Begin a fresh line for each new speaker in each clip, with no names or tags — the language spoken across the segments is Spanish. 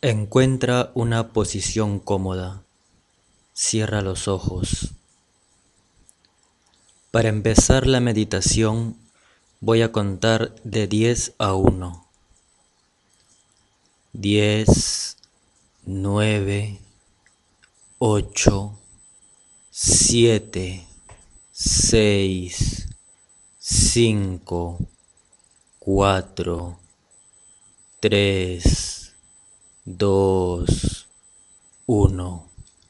Encuentra una posición cómoda. Cierra los ojos. Para empezar la meditación, voy a contar de 10 a 1. 10, 9, 8, 7, 6, 5, 4, 3, 2, 1.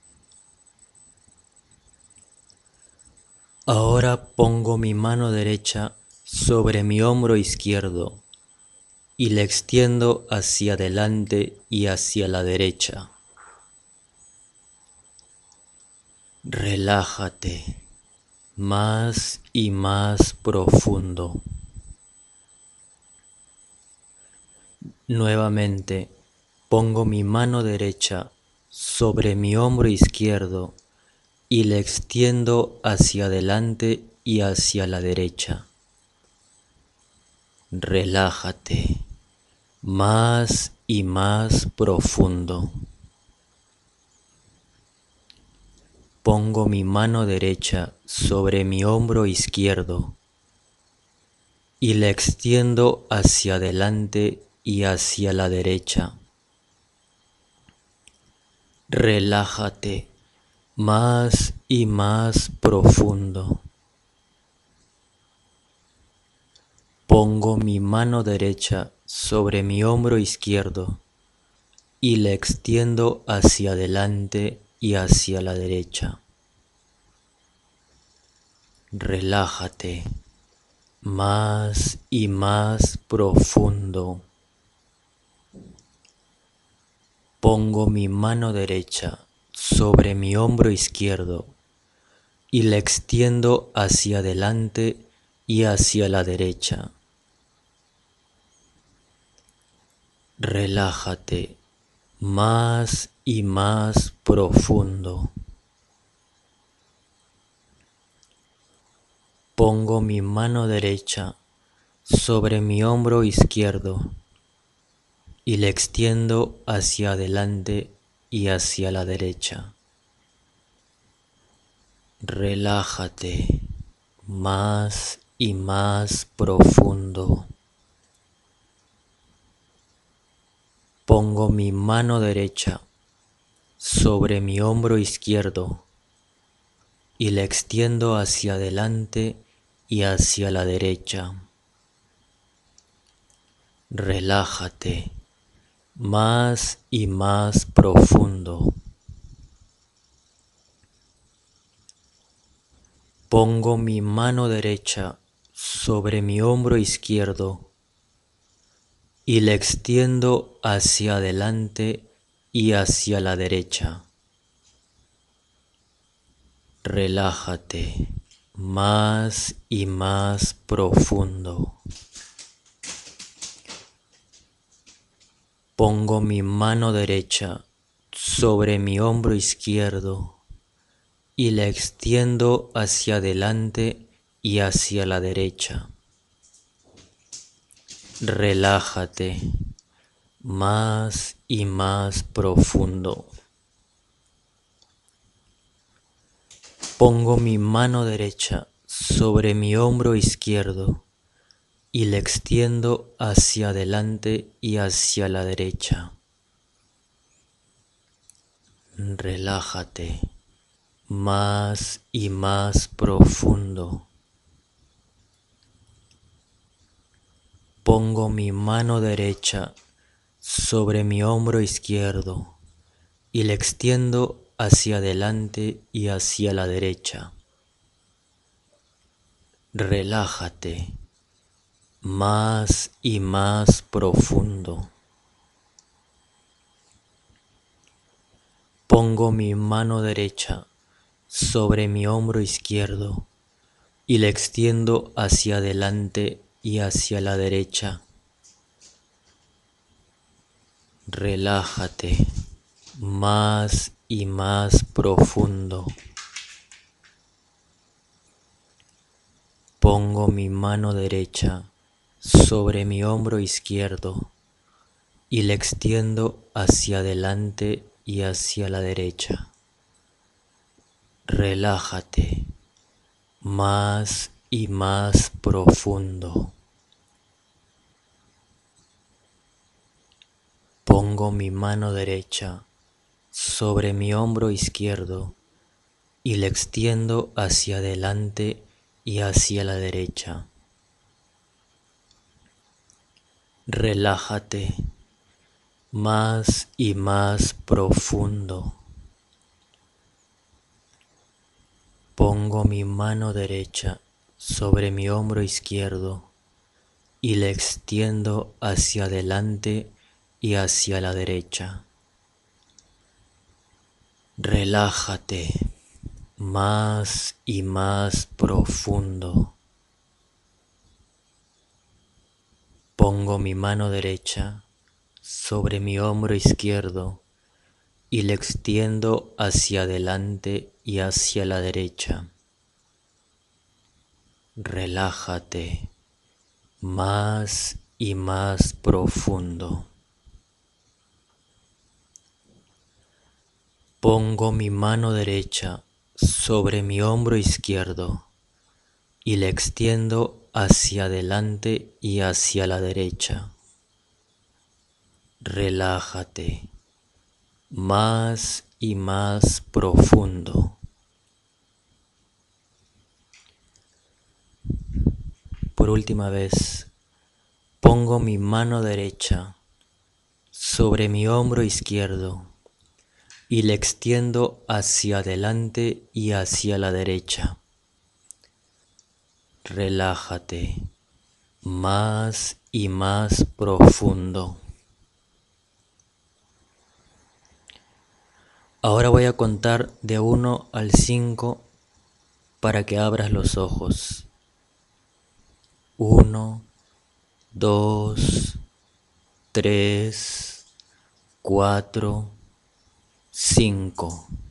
Ahora pongo mi mano derecha sobre mi hombro izquierdo y la extiendo hacia adelante y hacia la derecha. Relájate más y más profundo. Nuevamente pongo mi mano derecha sobre mi hombro izquierdo y la extiendo hacia adelante y hacia la derecha. Relájate más y más profundo. Pongo mi mano derecha sobre mi hombro izquierdo y la extiendo hacia adelante y hacia la derecha. Relájate más y más profundo. Pongo mi mano derecha sobre mi hombro izquierdo y la extiendo hacia adelante y hacia la derecha. Relájate más y más profundo. Pongo mi mano derecha sobre mi hombro izquierdo y la extiendo hacia adelante y hacia la derecha. Relájate más y más profundo. Pongo mi mano derecha sobre mi hombro izquierdo y la extiendo hacia adelante y hacia la derecha. Relájate más y más profundo. Pongo mi mano derecha sobre mi hombro izquierdo y la extiendo hacia adelante y hacia la derecha. Relájate más y más profundo. Pongo mi mano derecha sobre mi hombro izquierdo y la extiendo hacia adelante y hacia la derecha. Relájate más y más profundo. Pongo mi mano derecha sobre mi hombro izquierdo y la extiendo hacia adelante y hacia la derecha. Relájate más y más profundo. Pongo mi mano derecha sobre mi hombro izquierdo y la extiendo hacia adelante y hacia la derecha. Relájate más y más profundo. Pongo mi mano derecha sobre mi hombro izquierdo y la extiendo hacia adelante y hacia la derecha. Relájate más y más profundo. Pongo mi mano derecha sobre mi hombro izquierdo y la extiendo hacia adelante y hacia la derecha. Relájate más y más profundo. Pongo mi mano derecha sobre mi hombro izquierdo y la extiendo hacia adelante y hacia la derecha. Relájate más y más profundo. Pongo mi mano derecha sobre mi hombro izquierdo y la extiendo hacia adelante y hacia la derecha. Relájate más y más profundo. Pongo mi mano derecha sobre mi hombro izquierdo y la extiendo hacia adelante y hacia la derecha. Relájate más y más profundo. Pongo mi mano derecha sobre mi hombro izquierdo y la extiendo hacia adelante y hacia la derecha. Relájate más y más profundo. Pongo mi mano derecha sobre mi hombro izquierdo y la extiendo hacia adelante y hacia la derecha. Relájate más y más profundo. Por última vez, pongo mi mano derecha sobre mi hombro izquierdo y la extiendo hacia adelante y hacia la derecha. Relájate más y más profundo. Ahora voy a contar de 1 al 5 para que abras los ojos. 1, 2, 3, 4, 5.